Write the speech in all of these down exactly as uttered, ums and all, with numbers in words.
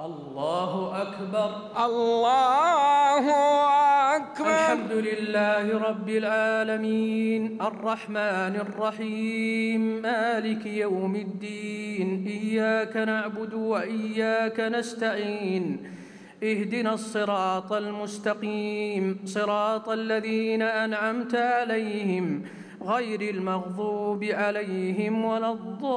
الله أكبر. الله أكبر. الحمد لله رب العالمين الرحمن الرحيم مالك يوم الدين، إياك نعبد وإياك نستعين، اهدنا الصراط المستقيم صراط الذين أنعمت عليهم غير المغضوب عليهم ولا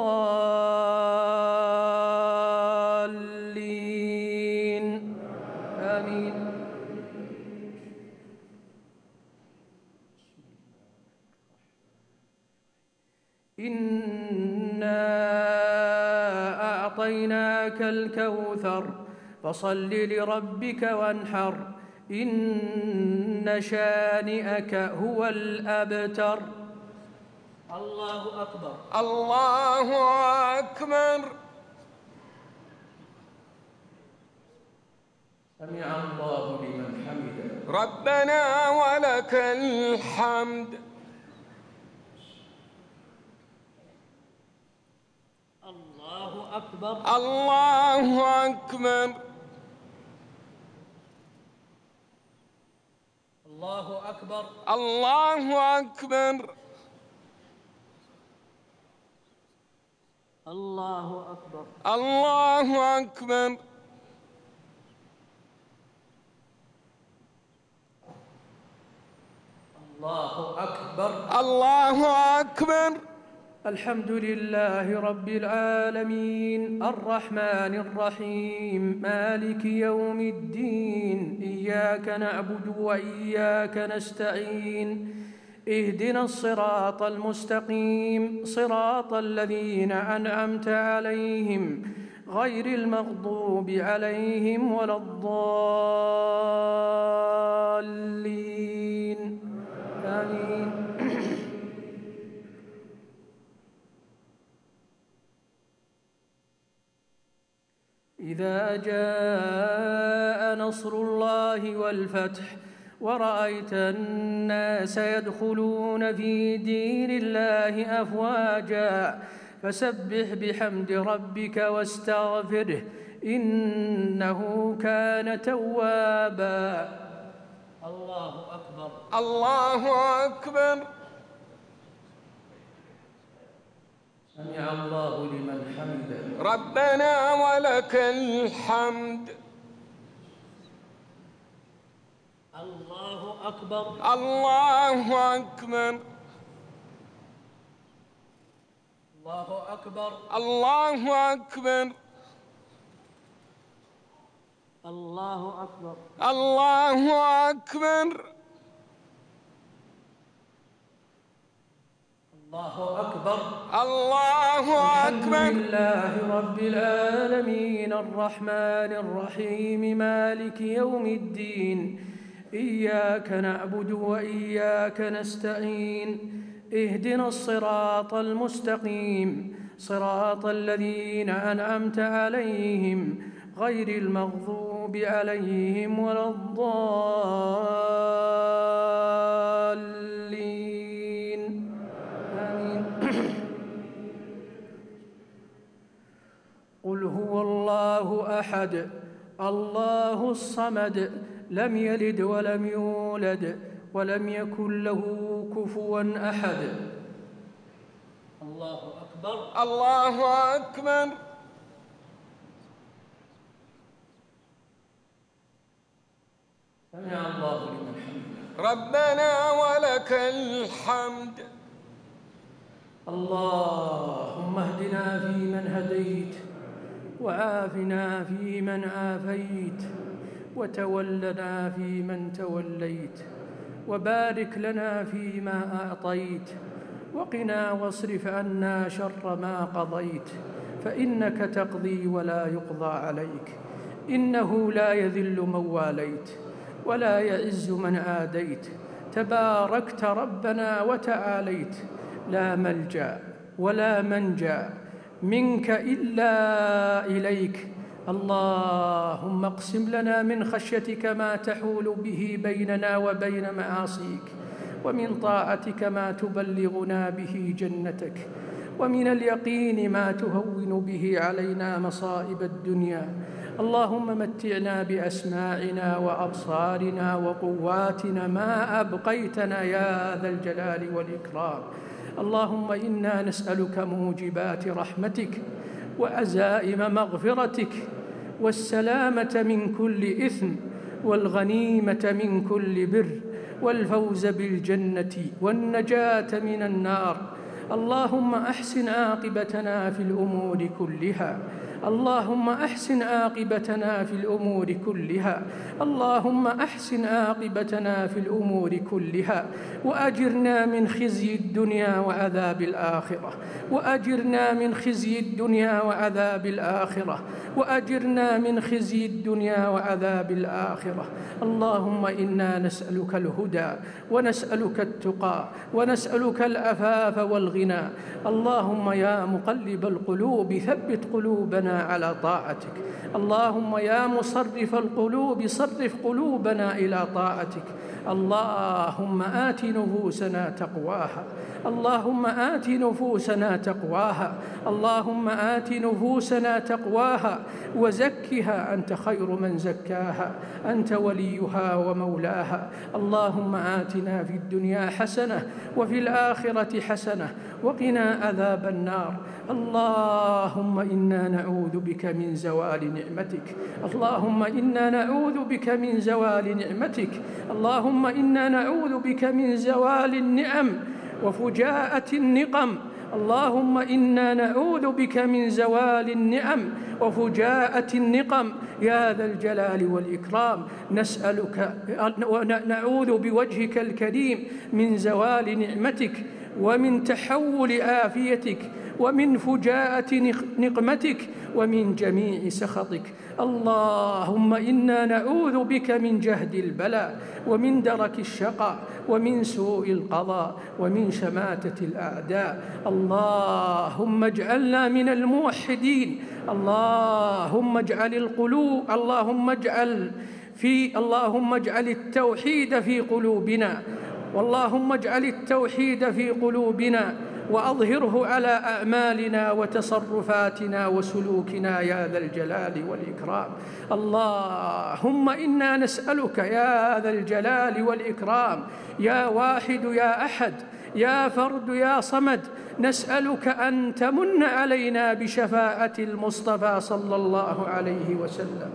الضالين آمين. إنا أعطيناك الكوثر فصل لربك وانحر، إن شانئك هو الأبتر. الله أكبر. الله أكبر. سمع الله لمن حمده. ربنا ولك الحمد. الله أكبر. الله أكبر. الله أكبر. الله أكبر. الله أكبر. الله أكبر. الله أكبر. الله أكبر. الحمد لله رب العالمين الرحمن الرحيم مالك يوم الدين، إياك نعبد وإياك نستعين، اهدنا الصراط المستقيم صراط الذين أنعمت عليهم غير المغضوب عليهم ولا الضالين آمين. إذا جاء نصر الله والفتح ورأيت الناس يدخلون في دين الله أفواجا فسبح بحمد ربك واستغفره إنه كان توابا. الله أكبر. الله أكبر. سمع الله لمن حمده. ربنا ولك الحمد. الله أكبر. الله أكبر. الله أكبر. الله أكبر. الله أكبر. الله أكبر. الله أكبر. الله أكبر. الحمد لله رب العالمين الرحمن الرحيم مالك يوم الدين، إياك نعبد وإياك نستعين، اهدنا الصراط المستقيم صراط الذين أنعمت عليهم غير المغضوب عليهم ولا الضالين آمين. قل هو الله أحد الله الصمد لم يلد ولم يولد ولم يكن له كفوا أحد. الله أكبر. الله أكبر. سمع الله لمن حمده. ربنا ولك الحمد. اللهم اهدنا فيمن هديت وعافنا فيمن عافيت وتولنا فيمن توليت وبارك لنا فيما أعطيت وقنا واصرف عنا شر ما قضيت، فإنك تقضي ولا يقضى عليك، إنه لا يذل من واليت ولا يعز من عاديت، تباركت ربنا وتعاليت، لا ملجأ ولا منجا منك إلا إليك. اللهم اقسم لنا من خشيتك ما تحول به بيننا وبين معاصيك، ومن طاعتك ما تبلغنا به جنتك، ومن اليقين ما تهون به علينا مصائب الدنيا، اللهم متعنا بأسماعنا وأبصارنا وقواتنا ما أبقيتنا يا ذا الجلال والإكرام. اللهم إنا نسألك موجبات رحمتك وعزائم مغفرتك والسلامة من كل إثم والغنيمة من كل بر والفوز بالجنة والنجاة من النار. اللهم أحسن عاقبتنا في الأمور كلها اللهم أحسن عاقبتنا في الأمور كلها اللهم أحسن عاقبتنا في الأمور كلها وأجرنا من خزي الدنيا وعذاب الآخرة وأجرنا من خزي الدنيا وعذاب الآخرة وأجرنا من خزي الدنيا وعذاب الآخرة. اللهم إنا نسألك الهدى ونسألك التقى ونسألك العفاف والغنى. اللهم يا مقلب القلوب ثبت قلوبنا على طاعتك. اللهم يا مصرف القلوب صرف قلوبنا إلى طاعتك. اللهم آت نفوسنا تقواها اللهم آت نفوسنا تقواها اللهم آت نفوسنا تقواها وزكها أنت خير من زكاها أنت وليها ومولاها. اللهم آتنا في الدنيا حسنة وفي الآخرة حسنة وقنا عذاب النار. اللهم إنا نعوذ بك من زوال نعمتك اللهم إنا نعوذ بك من زوال نعمتك اللهم إنا نعوذ بك من زوال النعم وفجاءة النقم. اللهم إنا نعوذ بك من زوال النعم وفجاءة النقم يا ذا الجلال والإكرام. نسألك ونعوذ بوجهك الكريم من زوال نعمتك ومن تحول عافيتك ومن فجاءة نقمتك ومن جميع سخطك. اللهم إنا نعوذ بك من جهد البلاء ومن درك الشقاء ومن سوء القضاء ومن شماتة الأعداء. اللهم اجعلنا من الموحدين. اللهم اجعل القلوب اللهم اجعل في اللهم اجعل التوحيد في قلوبنا واللهم اجعل التوحيد في قلوبنا وأظهره على أعمالنا وتصرفاتنا وسلوكنا يا ذا الجلال والإكرام. اللهم إنا نسألك يا ذا الجلال والإكرام يا واحد يا أحد يا فرد يا صمد نسألك أن تمن علينا بشفاعة المصطفى صلى الله عليه وسلم.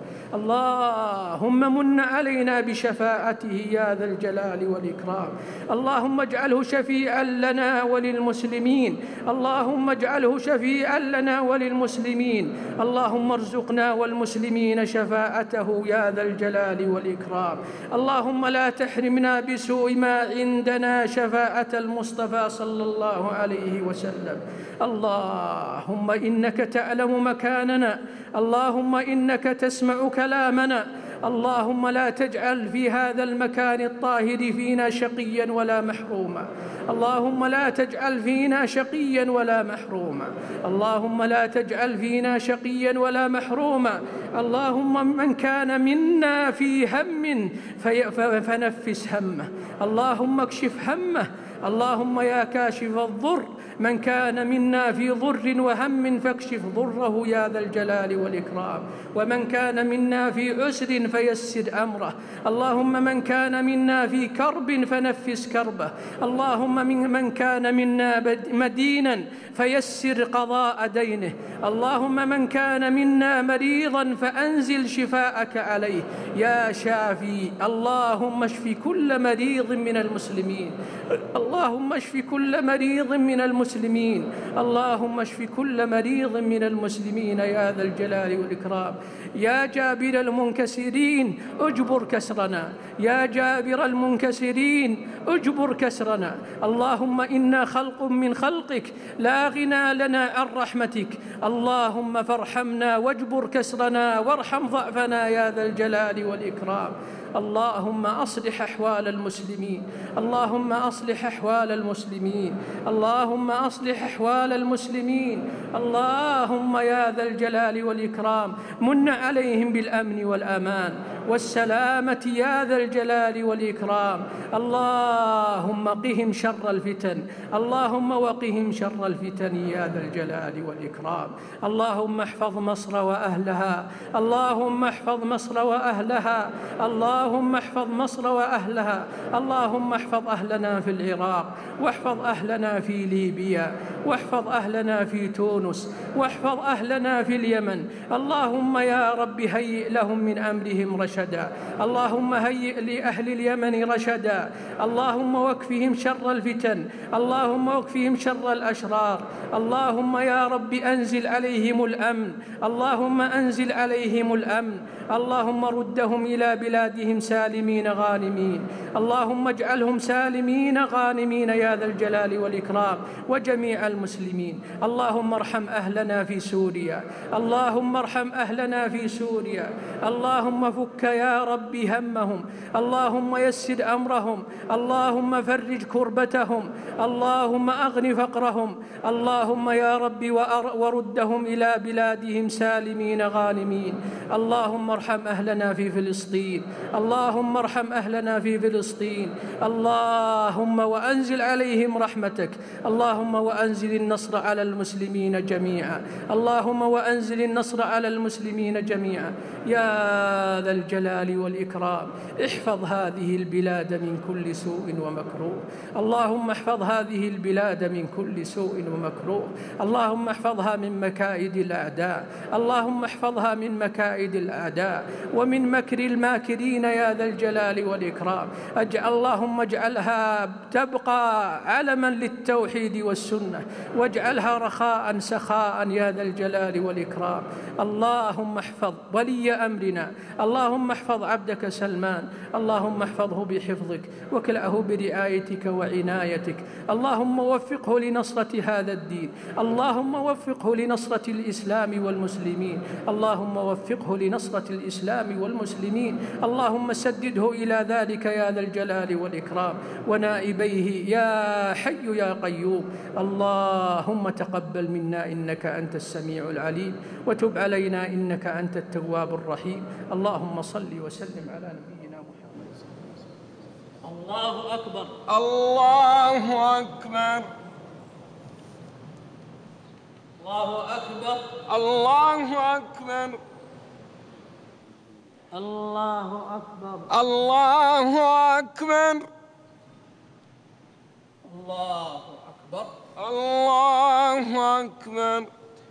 اللهم من علينا بشفاعته يا ذا الجلال والإكرام. اللهم اجعله شفيعا لنا وللمسلمين اللهم اجعله شفيعا لنا وللمسلمين. اللهم ارزقنا والمسلمين شفاعته يا ذا الجلال والإكرام. اللهم لا تحرمنا بسوء ما عندنا شفاعة المصطفى صلى الله عليه وسلم. اللهم إنك تعلم مكاننا اللهم إنك تسمع كلامنا. اللهم لا تجعل في هذا المكان الطاهر فينا شقيا ولا محروما. اللهم لا تجعل فينا شقيا ولا محروما. اللهم لا تجعل فينا شقيا ولا محروما. اللهم من كان منا في هم فنفس همه. اللهم اكشف همه. اللهم يا كاشف الضر من كان منا في ضر وهم فاكشف ضره يا ذا الجلال والإكرام. ومن كان منا في عسر فيسر أمره. اللهم من كان منا في كرب فنفس كربه. اللهم من, من كان منا مدينا فيسر قضاء دينه. اللهم من كان منا مريضا فأنزل شفاءك عليه يا شافي. اللهم اشف كل مريض من المسلمين. اللهم اشف كل مريض من المسلمين. اللهم اشف كل مريض من المسلمين يا ذا الجلال والإكرام. يا جابر المنكسرين اجبر كسرنا. يا جابر المنكسرين اجبر كسرنا. اللهم إنا خلق من خلقك لا غنى لنا عن رحمتك. اللهم فارحمنا واجبر كسرنا وارحم ضعفنا يا ذا الجلال والإكرام. اللهم أصلح أحوال المسلمين، اللهم أصلح أحوال المسلمين، اللهم أصلح أحوال المسلمين. اللهم يا ذا الجلال والإكرام من عليهم بالأمن والأمان والسلامة يا ذا الجلال والإكرام. اللهم قهم شر الفتن، اللهم وقهم شر الفتن يا ذا الجلال والإكرام. اللهم احفظ مصر وأهلها، اللهم احفظ مصر وأهلها، اللهم احفظ مصر وأهلها. اللهم احفظ أهلنا في العراق، واحفظ أهلنا في ليبيا، واحفظ أهلنا في تونس، واحفظ أهلنا في اليمن. اللهم يا رب هيئ لهم من أمرهم رشدا، اللهم هيئ لأهل اليمن رشدا. اللهم واكفهم شر الفتن، اللهم واكفهم شر الأشرار. اللهم يا رب أنزل عليهم الأمن، اللهم أنزل عليهم الأمن. اللهم ردهم إلى بلادهم سالمين غانمين، اللهم اجعلهم سالمين غانمين يا ذا الجلال والإكرام وجميع المسلمين. اللهم ارحم أهلنا في سوريا، اللهم ارحم أهلنا في سوريا. اللهم فك يا رب همهم، اللهم يسر أمرهم، اللهم فرج كربتهم، اللهم أغن فقرهم. اللهم يا رب وردهم إلى بلادهم سالمين غانمين. اللهم ارحم أهلنا في فلسطين، اللهم ارحم أهلنا في فلسطين. اللهم وأنزل عليهم رحمتك، اللهم وأنزل النصر على المسلمين جميعا، اللهم وأنزل النصر على المسلمين جميعا يا ذا الجلال والإكرام. احفظ هذه البلاد من كل سوء ومكروه، اللهم احفظ هذه البلاد من كل سوء ومكروه. اللهم احفظها من مكائد الأعداء، اللهم احفظها من مكائد الأعداء ومن مكر الماكرين يا ذا الجلال والإكرام. اجعل اللهم اجعلها تبقى علما للتوحيد والسنة، واجعلها رخاء سخاء يا ذا الجلال والإكرام. اللهم احفظ ولي أمرنا، اللهم احفظ عبدك سلمان، اللهم احفظه بحفظك وكلأه برعايتك وعنايتك. اللهم وفقه لنصرة هذا الدين، اللهم وفقه لنصرة الإسلام والمسلمين، اللهم وفقه لنصرة الإسلام والمسلمين. اللهم سدده إلى ذلك يا ذا الجلال والإكرام ونائبيه يا حي يا قيوم. اللهم تقبل منا إنك أنت السميع العليم، وتب علينا إنك أنت التواب الرحيم. اللهم صل وسلم على نبينا محمد. الله أكبر، الله أكبر، الله أكبر، الله أكبر، الله أكبر، الله أكبر، الله أكبر، الله أكبر.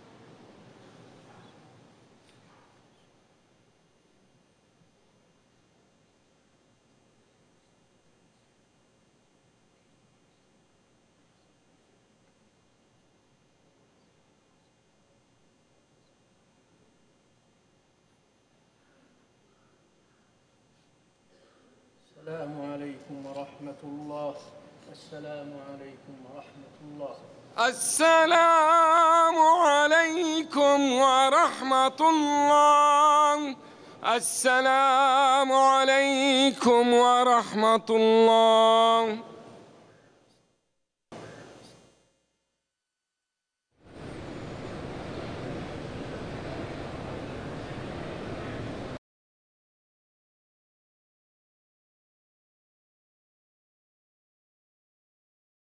السلام عليكم ورحمة الله، السلام عليكم ورحمة الله. السلام عليكم ورحمة الله، السلام عليكم ورحمة الله.